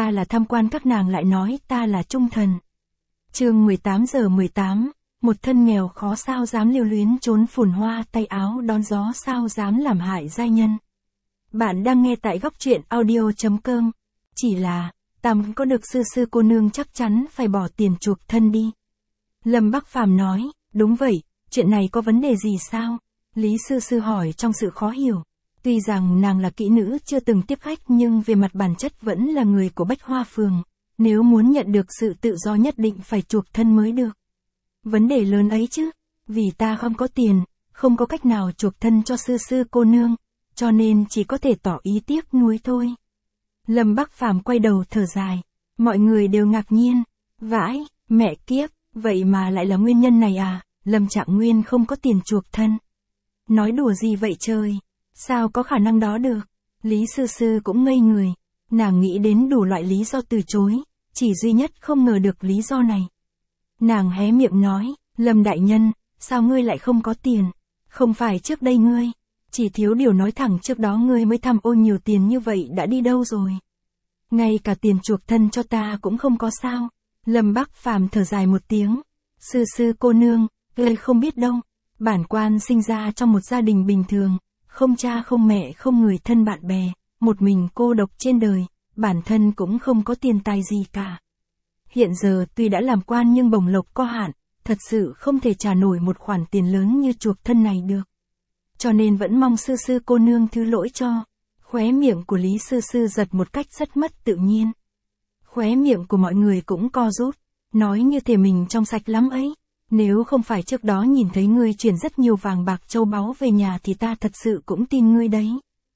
ta là tham quan các nàng lại nói ta là trung thần. Chương 18:18, một thân nghèo khó sao dám lưu luyến trốn phồn hoa, tay áo đón gió sao dám làm hại giai nhân. Bạn đang nghe tại góc truyện audio.com. Chỉ là, ta muốn có được sư cô nương chắc chắn phải bỏ tiền chuộc thân đi. Lâm Bắc Phàm nói, đúng vậy, chuyện này có vấn đề gì sao? Lý sư hỏi trong sự khó hiểu. Tuy rằng nàng là kỹ nữ chưa từng tiếp khách nhưng về mặt bản chất vẫn là người của Bách Hoa Phường. Nếu muốn nhận được sự tự do nhất định phải chuộc thân mới được. Vấn đề lớn ấy chứ, vì ta không có tiền, không có cách nào chuộc thân cho sư cô nương, cho nên chỉ có thể tỏ ý tiếc nuối thôi. Lâm Bắc Phàm quay đầu thở dài, mọi người đều ngạc nhiên, vãi, mẹ kiếp, vậy mà lại là nguyên nhân này à, Lâm Trạng Nguyên không có tiền chuộc thân. Nói đùa gì vậy trời, sao có khả năng đó được, Lý sư cũng ngây người, nàng nghĩ đến đủ loại lý do từ chối, chỉ duy nhất không ngờ được lý do này. Nàng hé miệng nói, Lâm đại nhân, sao ngươi lại không có tiền, không phải trước đây ngươi, chỉ thiếu điều nói thẳng trước đó ngươi mới tham ô nhiều tiền như vậy đã đi đâu rồi. Ngay cả tiền chuộc thân cho ta cũng không có sao. Lâm Bắc Phàm thở dài một tiếng, sư cô nương, ngươi không biết đâu, bản quan sinh ra trong một gia đình bình thường, không cha không mẹ không người thân bạn bè, một mình cô độc trên đời, bản thân cũng không có tiền tài gì cả. Hiện giờ tuy đã làm quan nhưng bổng lộc có hạn, thật sự không thể trả nổi một khoản tiền lớn như chuộc thân này được. Cho nên vẫn mong sư cô nương thứ lỗi cho. Khóe miệng của Lý sư giật một cách rất mất tự nhiên. Khóe miệng của mọi người cũng co rút, nói như thể mình trong sạch lắm ấy. Nếu không phải trước đó nhìn thấy ngươi chuyển rất nhiều vàng bạc châu báu về nhà thì ta thật sự cũng tin ngươi đấy.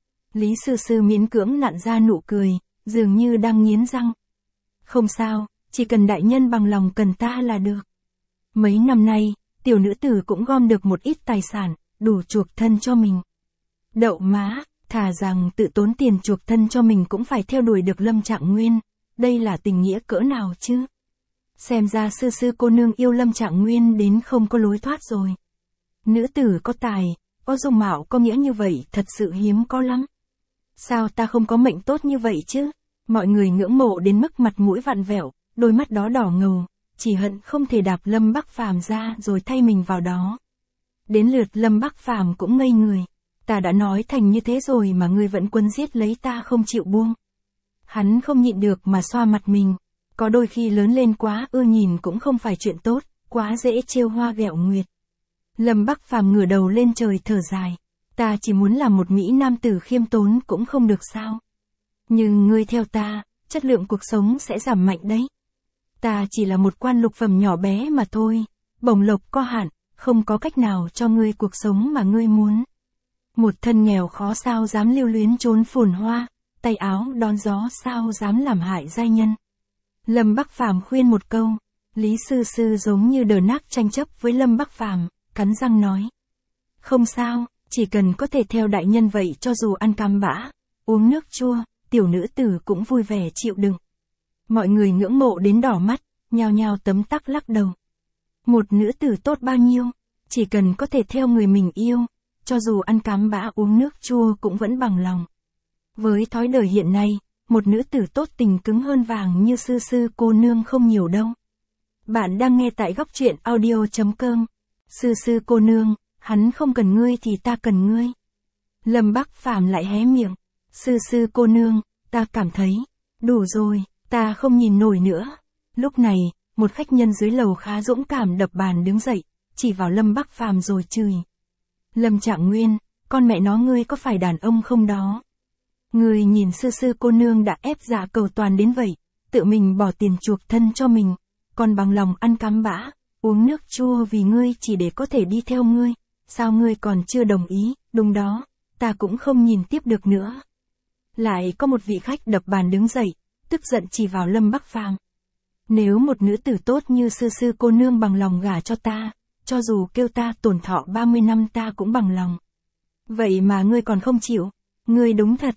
Lý sư miễn cưỡng nặn ra nụ cười, dường như đang nghiến răng. Không sao, chỉ cần đại nhân bằng lòng cần ta là được. Mấy năm nay, tiểu nữ tử cũng gom được một ít tài sản, đủ chuộc thân cho mình. Đậu má, thà rằng tự tốn tiền chuộc thân cho mình cũng phải theo đuổi được Lâm Trạng Nguyên, đây là tình nghĩa cỡ nào chứ? Xem ra sư cô nương yêu Lâm Trạng Nguyên đến không có lối thoát rồi. Nữ tử có tài, có dung mạo có nghĩa như vậy thật sự hiếm có lắm. Sao ta không có mệnh tốt như vậy chứ? Mọi người ngưỡng mộ đến mức mặt mũi vặn vẹo, đôi mắt đó đỏ ngầu, chỉ hận không thể đạp Lâm Bắc Phàm ra rồi thay mình vào đó. Đến lượt Lâm Bắc Phàm cũng ngây người. Ta đã nói thành như thế rồi mà ngươi vẫn quấn giết lấy ta không chịu buông. Hắn không nhịn được mà xoa mặt mình. Có đôi khi lớn lên quá ưa nhìn cũng không phải chuyện tốt, quá dễ trêu hoa ghẹo nguyệt. Lâm Bắc Phàm ngửa đầu lên trời thở dài. Ta chỉ muốn làm một mỹ nam tử khiêm tốn cũng không được sao. Nhưng ngươi theo ta, chất lượng cuộc sống sẽ giảm mạnh đấy. Ta chỉ là một quan lục phẩm nhỏ bé mà thôi, bổng lộc có hạn, không có cách nào cho ngươi cuộc sống mà ngươi muốn. Một thân nghèo khó sao dám lưu luyến trốn phồn hoa, tay áo đón gió sao dám làm hại giai nhân. Lâm Bắc Phàm khuyên một câu, Lý sư giống như đờ nác tranh chấp với Lâm Bắc Phàm, cắn răng nói. Không sao, chỉ cần có thể theo đại nhân vậy cho dù ăn cam bã, uống nước chua, tiểu nữ tử cũng vui vẻ chịu đựng. Mọi người ngưỡng mộ đến đỏ mắt, nhao nhao tấm tắc lắc đầu. Một nữ tử tốt bao nhiêu, chỉ cần có thể theo người mình yêu, cho dù ăn cám bã uống nước chua cũng vẫn bằng lòng. Với thói đời hiện nay, một nữ tử tốt tình cứng hơn vàng như sư cô nương không nhiều đâu. Bạn đang nghe tại góc truyện audio.com. Sư cô nương, hắn không cần ngươi thì ta cần ngươi. Lâm Bắc Phàm lại hé miệng. Sư cô nương, ta cảm thấy, đủ rồi, ta không nhìn nổi nữa. Lúc này, một khách nhân dưới lầu khá dũng cảm đập bàn đứng dậy, chỉ vào Lâm Bắc Phàm rồi chửi. Lâm Trạng Nguyên, con mẹ nó ngươi có phải đàn ông không đó? Ngươi nhìn sư cô nương đã ép dạ cầu toàn đến vậy, tự mình bỏ tiền chuộc thân cho mình, còn bằng lòng ăn cám bã, uống nước chua vì ngươi chỉ để có thể đi theo ngươi, sao ngươi còn chưa đồng ý, đúng đó, ta cũng không nhìn tiếp được nữa. Lại có một vị khách đập bàn đứng dậy, tức giận chỉ vào Lâm Bắc Phàm. Nếu một nữ tử tốt như sư cô nương bằng lòng gả cho ta, cho dù kêu ta tổn thọ 30 năm ta cũng bằng lòng. Vậy mà ngươi còn không chịu, ngươi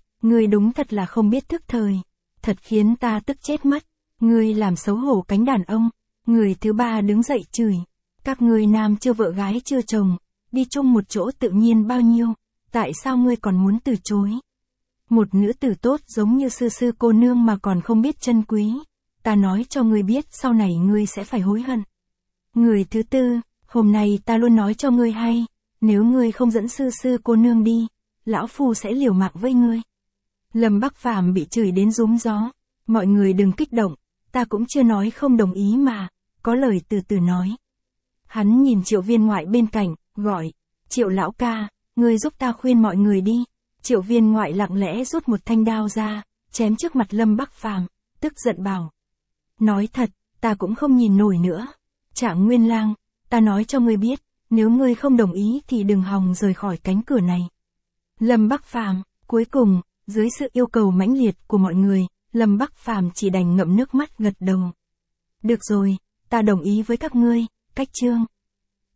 đúng thật là không biết thức thời, thật khiến ta tức chết mất, ngươi làm xấu hổ cánh đàn ông. Người thứ ba đứng dậy chửi, các ngươi nam chưa vợ gái chưa chồng, đi chung một chỗ tự nhiên bao nhiêu, tại sao ngươi còn muốn từ chối? Một nữ tử tốt giống như sư sư cô nương mà còn không biết trân quý. Ta nói cho ngươi biết sau này ngươi sẽ phải hối hận. Người thứ tư, hôm nay ta luôn nói cho ngươi hay, nếu ngươi không dẫn sư sư cô nương đi, lão phu sẽ liều mạng với ngươi. Lâm Bắc Phàm bị chửi đến rúm gió. Mọi người đừng kích động, ta cũng chưa nói không đồng ý mà, có lời từ từ nói. Hắn nhìn Triệu Viên Ngoại bên cạnh, gọi, Triệu lão ca, ngươi giúp ta khuyên mọi người đi. Triệu Viên Ngoại lặng lẽ rút một thanh đao ra, chém trước mặt Lâm Bắc Phàm, tức giận bảo. Nói thật, ta cũng không nhìn nổi nữa. Trạng Nguyên Lang, ta nói cho ngươi biết, nếu ngươi không đồng ý thì đừng hòng rời khỏi cánh cửa này. Lâm Bắc Phàm, cuối cùng, dưới sự yêu cầu mãnh liệt của mọi người, Lâm Bắc Phàm chỉ đành ngậm nước mắt gật đầu. Được rồi, ta đồng ý với các ngươi, cách chương.